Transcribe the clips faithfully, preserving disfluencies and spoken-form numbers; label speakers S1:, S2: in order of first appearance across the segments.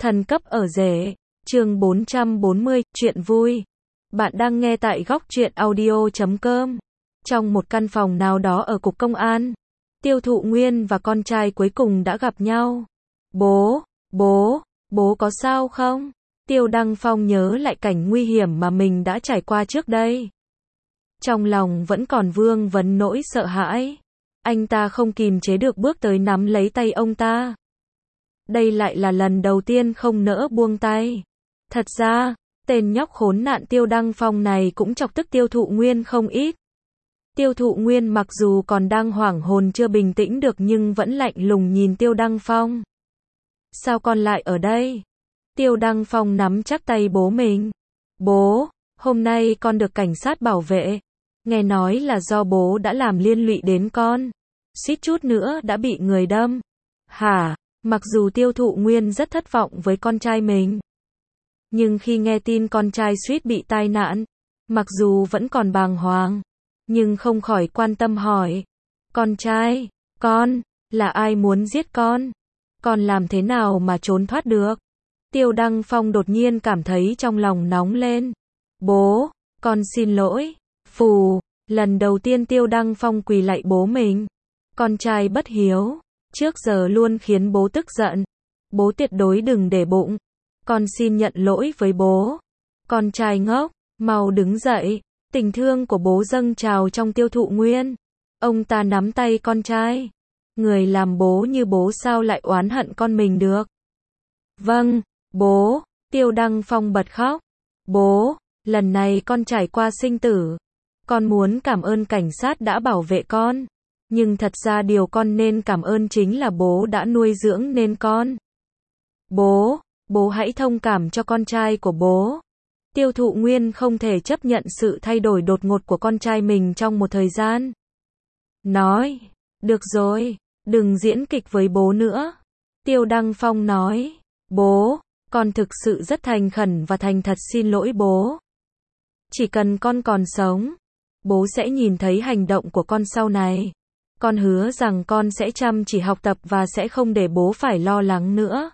S1: Thần cấp ở rể, chương bốn trăm bốn mươi, chuyện vui. Bạn đang nghe tại góc truyện audio chấm com. Trong một căn phòng nào đó ở cục công an, Tiêu Thụ Nguyên và con trai cuối cùng đã gặp nhau. Bố, bố, bố có sao không? Tiêu Đăng Phong nhớ lại cảnh nguy hiểm mà mình đã trải qua trước đây. Trong lòng vẫn còn vương vấn nỗi sợ hãi. Anh ta không kìm chế được bước tới nắm lấy tay ông ta. Đây lại là lần đầu tiên không nỡ buông tay. Thật ra, tên nhóc khốn nạn Tiêu Đăng Phong này cũng chọc tức Tiêu Thụ Nguyên không ít. Tiêu Thụ Nguyên mặc dù còn đang hoảng hồn chưa bình tĩnh được nhưng vẫn lạnh lùng nhìn Tiêu Đăng Phong. Sao con lại ở đây? Tiêu Đăng Phong nắm chắc tay bố mình. Bố, hôm nay con được cảnh sát bảo vệ. Nghe nói là do bố đã làm liên lụy đến con. Suýt chút nữa đã bị người đâm. Hả? Mặc dù Tiêu Thụ Nguyên rất thất vọng với con trai mình. Nhưng khi nghe tin con trai suýt bị tai nạn, mặc dù vẫn còn bàng hoàng, nhưng không khỏi quan tâm hỏi. Con trai, con, là ai muốn giết con? Con làm thế nào mà trốn thoát được? Tiêu Đăng Phong đột nhiên cảm thấy trong lòng nóng lên. Bố, con xin lỗi. Phù, lần đầu tiên Tiêu Đăng Phong quỳ lạy bố mình. Con trai bất hiếu, trước giờ luôn khiến bố tức giận. Bố tuyệt đối đừng để bụng. Con xin nhận lỗi với bố. Con trai ngốc, mau đứng dậy. Tình thương của bố dâng trào trong Tiêu Thụ Nguyên. Ông ta nắm tay con trai. Người làm bố như bố sao lại oán hận con mình được? Vâng, bố. Tiêu Đăng Phong bật khóc. Bố, lần này con trải qua sinh tử. Con muốn cảm ơn cảnh sát đã bảo vệ con. Nhưng thật ra điều con nên cảm ơn chính là bố đã nuôi dưỡng nên con. Bố, bố hãy thông cảm cho con trai của bố. Tiêu Thụ Nguyên không thể chấp nhận sự thay đổi đột ngột của con trai mình trong một thời gian. Nói, được rồi, đừng diễn kịch với bố nữa. Tiêu Đăng Phong nói, bố, con thực sự rất thành khẩn và thành thật xin lỗi bố. Chỉ cần con còn sống, bố sẽ nhìn thấy hành động của con sau này. Con hứa rằng con sẽ chăm chỉ học tập và sẽ không để bố phải lo lắng nữa.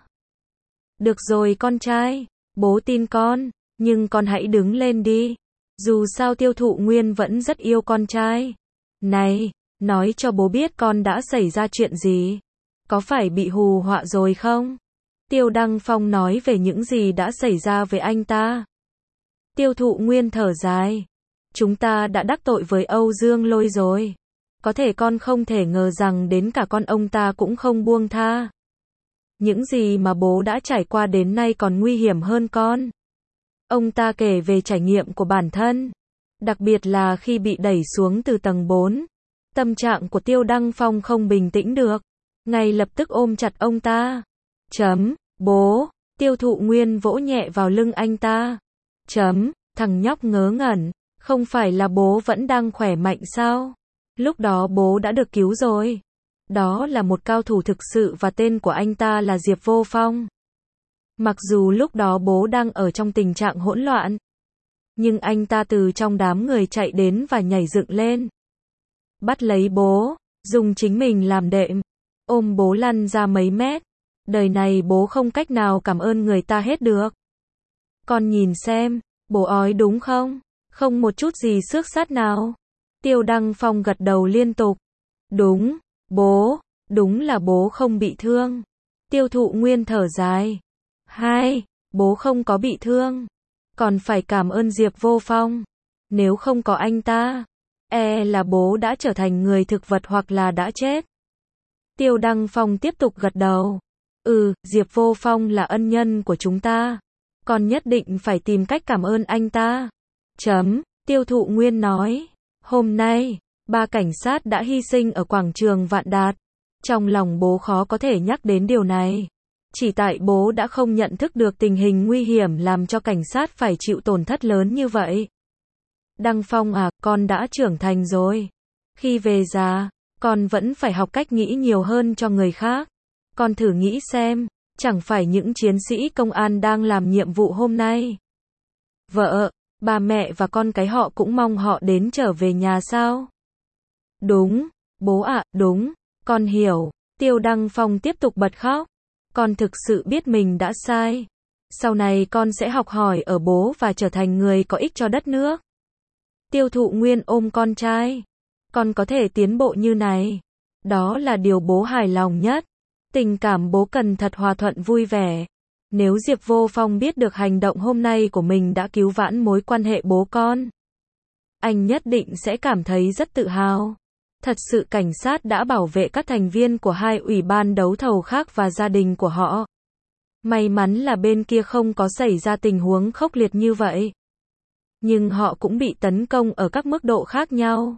S1: Được rồi con trai, bố tin con, nhưng con hãy đứng lên đi. Dù sao Tiêu Thụ Nguyên vẫn rất yêu con trai. Này, nói cho bố biết con đã xảy ra chuyện gì. Có phải bị hù họa rồi không? Tiêu Đăng Phong nói về những gì đã xảy ra với anh ta. Tiêu Thụ Nguyên thở dài. Chúng ta đã đắc tội với Âu Dương Lôi rồi. Có thể con không thể ngờ rằng đến cả con ông ta cũng không buông tha. Những gì mà bố đã trải qua đến nay còn nguy hiểm hơn con. Ông ta kể về trải nghiệm của bản thân. Đặc biệt là khi bị đẩy xuống từ tầng bốn. Tâm trạng của Tiêu Đăng Phong không bình tĩnh được. Ngay lập tức ôm chặt ông ta. Chấm, bố. Tiêu Thụ Nguyên vỗ nhẹ vào lưng anh ta. Chấm, thằng nhóc ngớ ngẩn. Không phải là bố vẫn đang khỏe mạnh sao? Lúc đó bố đã được cứu rồi. Đó là một cao thủ thực sự và tên của anh ta là Diệp Vô Phong. Mặc dù lúc đó bố đang ở trong tình trạng hỗn loạn, nhưng anh ta từ trong đám người chạy đến và nhảy dựng lên. Bắt lấy bố, dùng chính mình làm đệm, ôm bố lăn ra mấy mét. Đời này bố không cách nào cảm ơn người ta hết được. Con nhìn xem, bố ói đúng không? Không một chút gì xước sát nào. Tiêu Đăng Phong gật đầu liên tục. Đúng, bố, đúng là bố không bị thương. Tiêu Thụ Nguyên thở dài. Hai, bố không có bị thương. Còn phải cảm ơn Diệp Vô Phong. Nếu không có anh ta, e là bố đã trở thành người thực vật hoặc là đã chết. Tiêu Đăng Phong tiếp tục gật đầu. Ừ, Diệp Vô Phong là ân nhân của chúng ta. Con nhất định phải tìm cách cảm ơn anh ta. Chấm, Tiêu Thụ Nguyên nói. Hôm nay, ba cảnh sát đã hy sinh ở quảng trường Vạn Đạt. Trong lòng bố khó có thể nhắc đến điều này. Chỉ tại bố đã không nhận thức được tình hình nguy hiểm làm cho cảnh sát phải chịu tổn thất lớn như vậy. Đăng Phong à, con đã trưởng thành rồi. Khi về già, con vẫn phải học cách nghĩ nhiều hơn cho người khác. Con thử nghĩ xem, chẳng phải những chiến sĩ công an đang làm nhiệm vụ hôm nay. Vợ, ba mẹ và con cái họ cũng mong họ đến trở về nhà sao? Đúng, bố ạ, đúng, con hiểu. Tiêu Đăng Phong tiếp tục bật khóc. Con thực sự biết mình đã sai. Sau này con sẽ học hỏi ở bố và trở thành người có ích cho đất nước. Tiêu Thụ Nguyên ôm con trai. Con có thể tiến bộ như này. Đó là điều bố hài lòng nhất. Tình cảm bố cần thật hòa thuận vui vẻ. Nếu Diệp Vô Phong biết được hành động hôm nay của mình đã cứu vãn mối quan hệ bố con, anh nhất định sẽ cảm thấy rất tự hào. Thật sự cảnh sát đã bảo vệ các thành viên của hai ủy ban đấu thầu khác và gia đình của họ. May mắn là bên kia không có xảy ra tình huống khốc liệt như vậy. Nhưng họ cũng bị tấn công ở các mức độ khác nhau.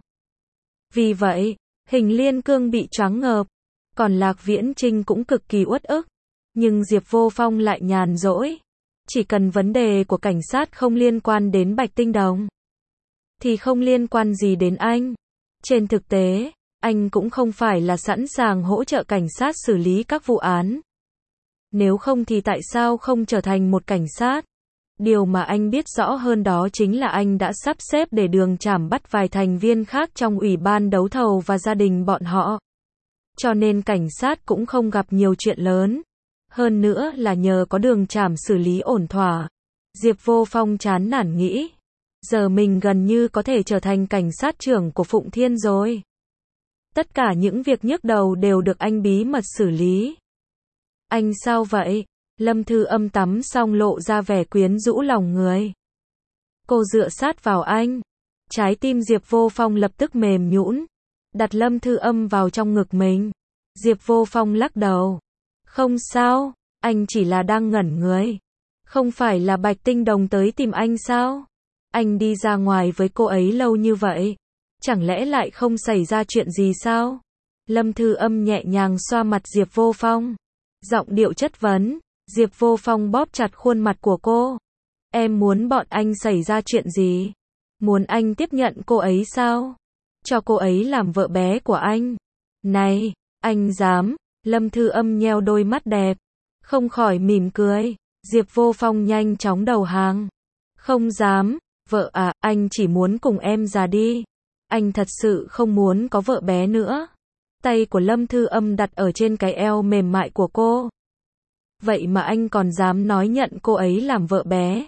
S1: Vì vậy, Hình Liên Cương bị choáng ngợp, còn Lạc Viễn Trinh cũng cực kỳ uất ức. Nhưng Diệp Vô Phong lại nhàn rỗi. Chỉ cần vấn đề của cảnh sát không liên quan đến Bạch Tinh Đồng, thì không liên quan gì đến anh. Trên thực tế, anh cũng không phải là sẵn sàng hỗ trợ cảnh sát xử lý các vụ án. Nếu không thì tại sao không trở thành một cảnh sát? Điều mà anh biết rõ hơn đó chính là anh đã sắp xếp để Đường Trảm bắt vài thành viên khác trong ủy ban đấu thầu và gia đình bọn họ. Cho nên cảnh sát cũng không gặp nhiều chuyện lớn. Hơn nữa là nhờ có Đường Trảm xử lý ổn thỏa. Diệp Vô Phong chán nản nghĩ. Giờ mình gần như có thể trở thành cảnh sát trưởng của Phụng Thiên rồi. Tất cả những việc nhức đầu đều được anh bí mật xử lý. Anh sao vậy? Lâm Thư Âm tắm xong lộ ra vẻ quyến rũ lòng người. Cô dựa sát vào anh. Trái tim Diệp Vô Phong lập tức mềm nhũn, đặt Lâm Thư Âm vào trong ngực mình. Diệp Vô Phong lắc đầu. Không sao, anh chỉ là đang ngẩn người. Không phải là Bạch Tinh Đồng tới tìm anh sao? Anh đi ra ngoài với cô ấy lâu như vậy, chẳng lẽ lại không xảy ra chuyện gì sao? Lâm Thư Âm nhẹ nhàng xoa mặt Diệp Vô Phong, giọng điệu chất vấn. Diệp Vô Phong bóp chặt khuôn mặt của cô. Em muốn bọn anh xảy ra chuyện gì? Muốn anh tiếp nhận cô ấy sao? Cho cô ấy làm vợ bé của anh? Này, anh dám? Lâm Thư Âm nheo đôi mắt đẹp, không khỏi mỉm cười. Diệp Vô Phong nhanh chóng đầu hàng. Không dám, vợ à, anh chỉ muốn cùng em già đi. Anh thật sự không muốn có vợ bé nữa. Tay của Lâm Thư Âm đặt ở trên cái eo mềm mại của cô. Vậy mà anh còn dám nói nhận cô ấy làm vợ bé?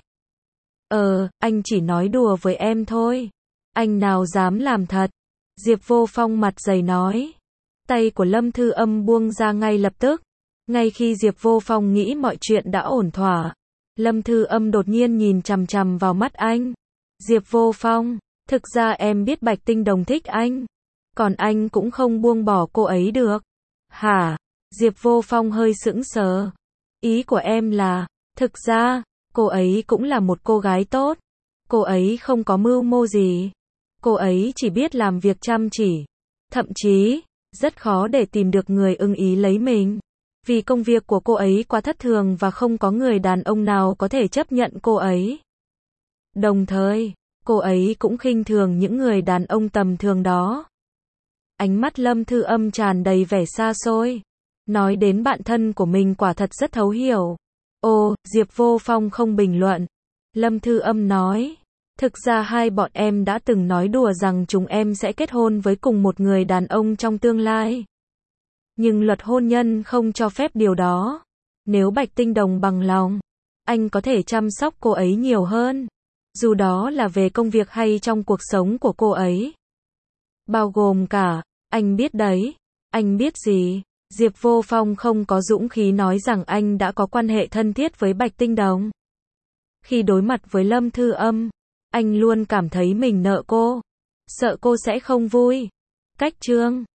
S1: Ờ, anh chỉ nói đùa với em thôi. Anh nào dám làm thật? Diệp Vô Phong mặt dày nói. Tay của Lâm Thư Âm buông ra ngay lập tức. Ngay khi Diệp Vô Phong nghĩ mọi chuyện đã ổn thỏa, Lâm Thư Âm đột nhiên nhìn chằm chằm vào mắt anh. Diệp Vô Phong, thực ra em biết Bạch Tinh Đồng thích anh, còn anh cũng không buông bỏ cô ấy được. Hả? Diệp Vô Phong hơi sững sờ. Ý của em là, thực ra, cô ấy cũng là một cô gái tốt. Cô ấy không có mưu mô gì. Cô ấy chỉ biết làm việc chăm chỉ. Thậm chí, rất khó để tìm được người ưng ý lấy mình. Vì công việc của cô ấy quá thất thường và không có người đàn ông nào có thể chấp nhận cô ấy. Đồng thời, cô ấy cũng khinh thường những người đàn ông tầm thường đó. Ánh mắt Lâm Thư Âm tràn đầy vẻ xa xôi. Nói đến bạn thân của mình quả thật rất thấu hiểu. Ồ, Diệp Vô Phong không bình luận. Lâm Thư Âm nói. Thực ra hai bọn em đã từng nói đùa rằng chúng em sẽ kết hôn với cùng một người đàn ông trong tương lai. Nhưng luật hôn nhân không cho phép điều đó. Nếu Bạch Tinh Đồng bằng lòng, anh có thể chăm sóc cô ấy nhiều hơn. Dù đó là về công việc hay trong cuộc sống của cô ấy. Bao gồm cả, anh biết đấy. Anh biết gì? Diệp Vô Phong không có dũng khí nói rằng anh đã có quan hệ thân thiết với Bạch Tinh Đồng. Khi đối mặt với Lâm Thư Âm, anh luôn cảm thấy mình nợ cô. Sợ cô sẽ không vui. Cách chương